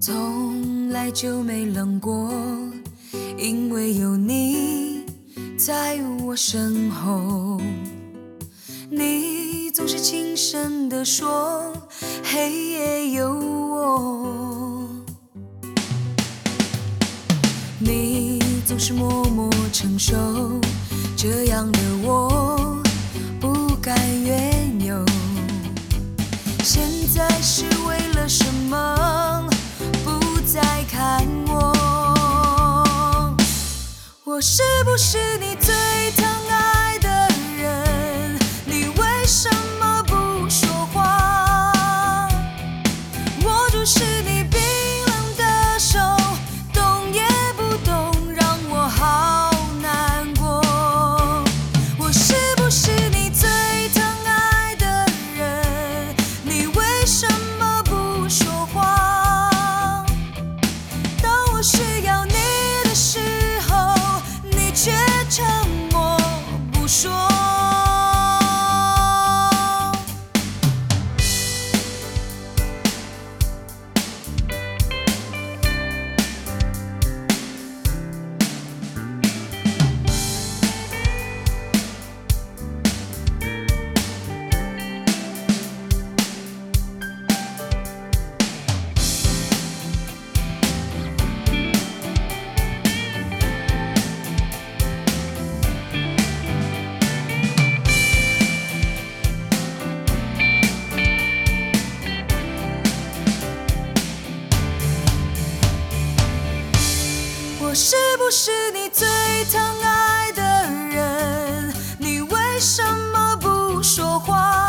从来就没冷过，因为有你在我身后。你总是轻声地说，黑夜有我。你总是默默承受，这样的我不甘愿有。现在是为了什么不再看我？我是不是你最疼爱的人？你为什么不说话？握住是你冰冷的手，动也不动，让我好难过。我是不是你最疼爱的人？你为什么不说话？当我需要你的时候，你却沉默不说。我是不是你最疼爱的人？你为什么不说话？